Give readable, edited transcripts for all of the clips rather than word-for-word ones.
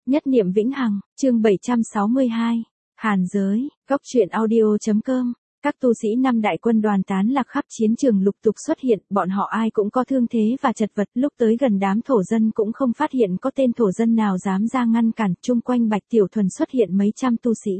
Nhất niệm vĩnh hằng, chương 762. Hàn giới, góc truyện audio.com. Các tu sĩ năm đại quân đoàn tán lạc khắp chiến trường lục tục xuất hiện, bọn họ ai cũng có thương thế và chật vật, lúc tới gần đám thổ dân cũng không phát hiện có tên thổ dân nào dám ra ngăn cản, chung quanh Bạch Tiểu Thuần xuất hiện mấy trăm tu sĩ.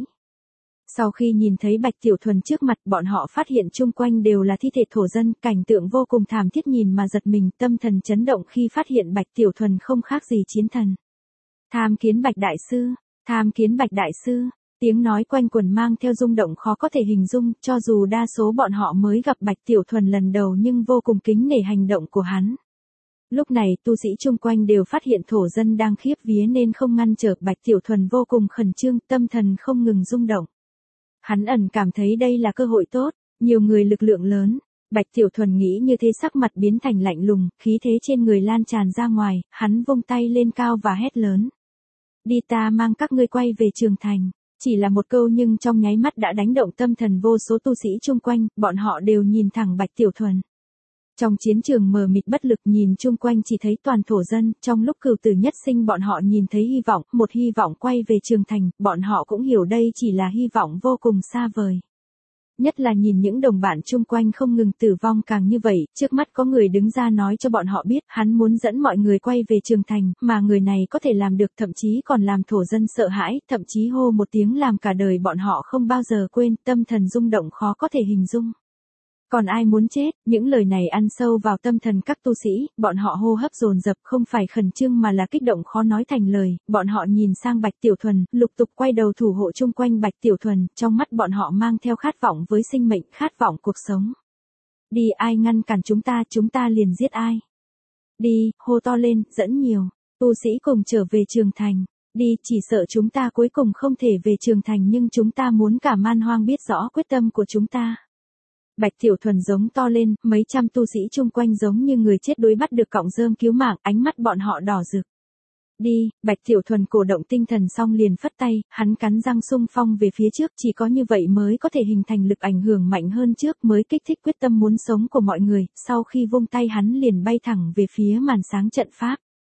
Sau khi nhìn thấy Bạch Tiểu Thuần trước mặt, bọn họ phát hiện chung quanh đều là thi thể thổ dân, cảnh tượng vô cùng thảm thiết nhìn mà giật mình, tâm thần chấn động khi phát hiện Bạch Tiểu Thuần không khác gì chiến thần. Tham kiến Bạch Đại Sư, tham kiến Bạch Đại Sư. Tiếng nói quanh quần mang theo rung động khó có thể hình dung, cho dù đa số bọn họ mới gặp Bạch Tiểu Thuần lần đầu nhưng vô cùng kính nể hành động của hắn. Lúc này tu sĩ chung quanh đều phát hiện thổ dân đang khiếp vía nên không ngăn trở, Bạch Tiểu Thuần vô cùng khẩn trương, tâm thần không ngừng rung động. Hắn ẩn cảm thấy đây là cơ hội tốt, nhiều người lực lượng lớn. Bạch Tiểu Thuần nghĩ như thế, sắc mặt biến thành lạnh lùng, khí thế trên người lan tràn ra ngoài, hắn vung tay lên cao và hét lớn. Đi, ta mang các ngươi quay về Trường Thành. Chỉ là một câu nhưng trong nháy mắt đã đánh động tâm thần vô số tu sĩ chung quanh, bọn họ đều nhìn thẳng Bạch Tiểu Thuần. Trong chiến trường mờ mịt bất lực nhìn chung quanh chỉ thấy toàn thổ dân, trong lúc cửu tử nhất sinh bọn họ nhìn thấy hy vọng, một hy vọng quay về Trường Thành, bọn họ cũng hiểu đây chỉ là hy vọng vô cùng xa vời. Nhất là nhìn những đồng bạn chung quanh không ngừng tử vong càng như vậy, trước mắt có người đứng ra nói cho bọn họ biết hắn muốn dẫn mọi người quay về Trường Thành, mà người này có thể làm được, thậm chí còn làm thổ dân sợ hãi, thậm chí hô một tiếng làm cả đời bọn họ không bao giờ quên, tâm thần rung động khó có thể hình dung. Còn ai muốn chết, những lời này ăn sâu vào tâm thần các tu sĩ, bọn họ hô hấp dồn dập, không phải khẩn trương mà là kích động khó nói thành lời, bọn họ nhìn sang Bạch Tiểu Thuần, lục tục quay đầu thủ hộ chung quanh Bạch Tiểu Thuần, trong mắt bọn họ mang theo khát vọng với sinh mệnh, khát vọng cuộc sống. Đi, ai ngăn cản chúng ta liền giết ai. Đi, hô to lên, dẫn nhiều tu sĩ cùng trở về Trường Thành. Đi, chỉ sợ chúng ta cuối cùng không thể về Trường Thành nhưng chúng ta muốn cả man hoang biết rõ quyết tâm của chúng ta. Bạch Tiểu Thuần giống to lên, mấy trăm tu sĩ chung quanh giống như người chết đuối bắt được cọng rơm cứu mạng, ánh mắt bọn họ đỏ rực. Đi, Bạch Tiểu Thuần cổ động tinh thần xong liền phất tay, hắn cắn răng xung phong về phía trước, chỉ có như vậy mới có thể hình thành lực ảnh hưởng mạnh hơn trước, mới kích thích quyết tâm muốn sống của mọi người, sau khi vung tay hắn liền bay thẳng về phía màn sáng trận pháp.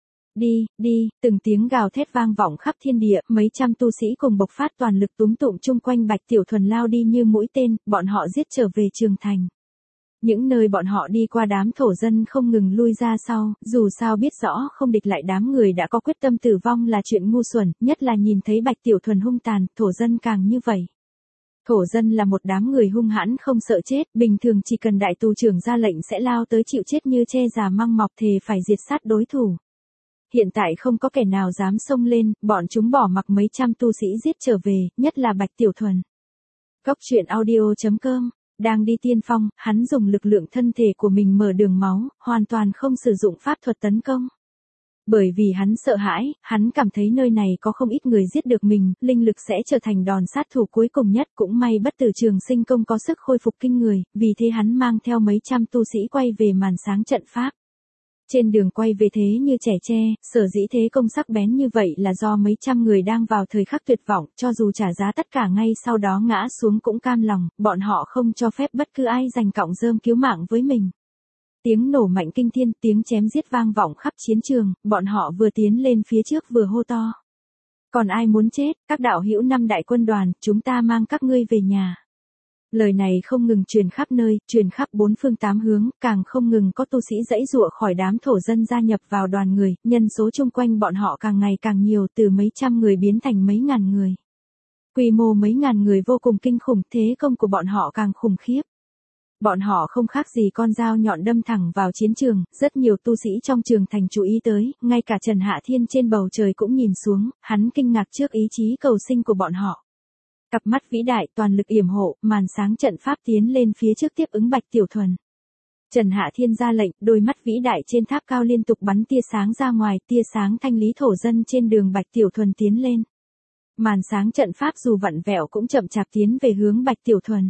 Đi, đi, từng tiếng gào thét vang vọng khắp thiên địa, mấy trăm tu sĩ cùng bộc phát toàn lực túm tụm chung quanh Bạch Tiểu Thuần lao đi như mũi tên, bọn họ giết trở về Trường Thành. Những nơi bọn họ đi qua đám thổ dân không ngừng lui ra sau, dù sao biết rõ không địch lại đám người đã có quyết tâm tử vong là chuyện ngu xuẩn, nhất là nhìn thấy Bạch Tiểu Thuần hung tàn, thổ dân càng như vậy. Thổ dân là một đám người hung hãn không sợ chết, bình thường chỉ cần đại tù trưởng ra lệnh sẽ lao tới chịu chết như tre già măng mọc, thề phải diệt sát đối thủ. Hiện tại không có kẻ nào dám xông lên, bọn chúng bỏ mặc mấy trăm tu sĩ giết trở về, nhất là Bạch Tiểu Thuần. Góc truyện audio.com. Đang đi tiên phong, hắn dùng lực lượng thân thể của mình mở đường máu, hoàn toàn không sử dụng pháp thuật tấn công. Bởi vì hắn sợ hãi, hắn cảm thấy nơi này có không ít người giết được mình, linh lực sẽ trở thành đòn sát thủ cuối cùng nhất, cũng may Bất Tử Trường Sinh Công có sức khôi phục kinh người, vì thế hắn mang theo mấy trăm tu sĩ quay về màn sáng trận pháp. Trên đường quay về thế như trẻ tre, sở dĩ thế công sắc bén như vậy là do mấy trăm người đang vào thời khắc tuyệt vọng, cho dù trả giá tất cả ngay sau đó ngã xuống cũng cam lòng, bọn họ không cho phép bất cứ ai giành cọng rơm cứu mạng với mình. Tiếng nổ mạnh kinh thiên, tiếng chém giết vang vọng khắp chiến trường, bọn họ vừa tiến lên phía trước vừa hô to. Còn ai muốn chết, các đạo hữu năm đại quân đoàn, chúng ta mang các ngươi về nhà. Lời này không ngừng truyền khắp nơi, truyền khắp bốn phương tám hướng, càng không ngừng có tu sĩ giãy giụa khỏi đám thổ dân gia nhập vào đoàn người, nhân số chung quanh bọn họ càng ngày càng nhiều, từ mấy trăm người biến thành mấy ngàn người. Quy mô mấy ngàn người vô cùng kinh khủng, thế công của bọn họ càng khủng khiếp. Bọn họ không khác gì con dao nhọn đâm thẳng vào chiến trường, rất nhiều tu sĩ trong Trường Thành chú ý tới, ngay cả Trần Hạ Thiên trên bầu trời cũng nhìn xuống, hắn kinh ngạc trước ý chí cầu sinh của bọn họ. Cặp mắt vĩ đại toàn lực yểm hộ, màn sáng trận pháp tiến lên phía trước tiếp ứng Bạch Tiểu Thuần. Trần Hạ Thiên ra lệnh, đôi mắt vĩ đại trên tháp cao liên tục bắn tia sáng ra ngoài, tia sáng thanh lý thổ dân trên đường Bạch Tiểu Thuần tiến lên. Màn sáng trận pháp dù vặn vẹo cũng chậm chạp tiến về hướng Bạch Tiểu Thuần.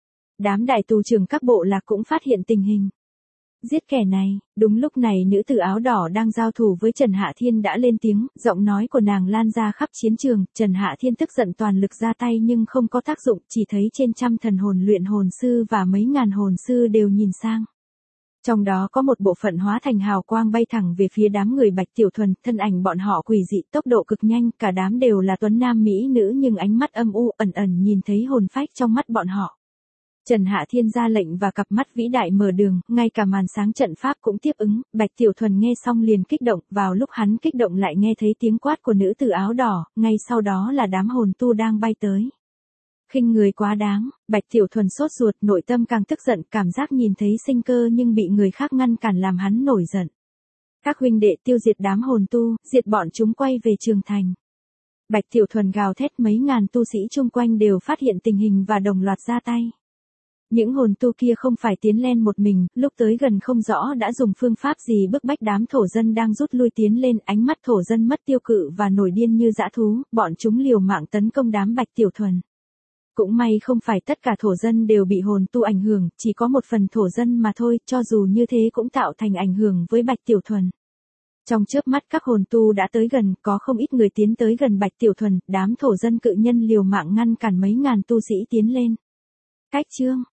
Đám đại tù trưởng các bộ lạc cũng phát hiện tình hình. Giết kẻ này, đúng lúc này nữ tử áo đỏ đang giao thủ với Trần Hạ Thiên đã lên tiếng, giọng nói của nàng lan ra khắp chiến trường, Trần Hạ Thiên tức giận toàn lực ra tay nhưng không có tác dụng, chỉ thấy trên trăm thần hồn luyện hồn sư và mấy ngàn hồn sư đều nhìn sang. Trong đó có một bộ phận hóa thành hào quang bay thẳng về phía đám người Bạch Tiểu Thuần, thân ảnh bọn họ quỷ dị, tốc độ cực nhanh, cả đám đều là tuấn nam mỹ nữ nhưng ánh mắt âm u, ẩn ẩn nhìn thấy hồn phách trong mắt bọn họ. Trần Hạ Thiên ra lệnh và cặp mắt vĩ đại mở đường, ngay cả màn sáng trận pháp cũng tiếp ứng, Bạch Tiểu Thuần nghe xong liền kích động, vào lúc hắn kích động lại nghe thấy tiếng quát của nữ tử áo đỏ, ngay sau đó là đám hồn tu đang bay tới. Khinh người quá đáng, Bạch Tiểu Thuần sốt ruột, nội tâm càng tức giận, cảm giác nhìn thấy sinh cơ nhưng bị người khác ngăn cản làm hắn nổi giận. Các huynh đệ tiêu diệt đám hồn tu, diệt bọn chúng quay về trường thành. Bạch Tiểu Thuần gào thét, mấy ngàn tu sĩ chung quanh đều phát hiện tình hình và đồng loạt ra tay. Những hồn tu kia không phải tiến lên một mình, lúc tới gần không rõ đã dùng phương pháp gì bức bách đám thổ dân đang rút lui tiến lên, ánh mắt thổ dân mất tiêu cự và nổi điên như dã thú, bọn chúng liều mạng tấn công đám Bạch Tiểu Thuần. Cũng may không phải tất cả thổ dân đều bị hồn tu ảnh hưởng, chỉ có một phần thổ dân mà thôi, cho dù như thế cũng tạo thành ảnh hưởng với Bạch Tiểu Thuần. Trong chớp mắt các hồn tu đã tới gần, có không ít người tiến tới gần Bạch Tiểu Thuần, đám thổ dân cự nhân liều mạng ngăn cản mấy ngàn tu sĩ tiến lên. Cách chương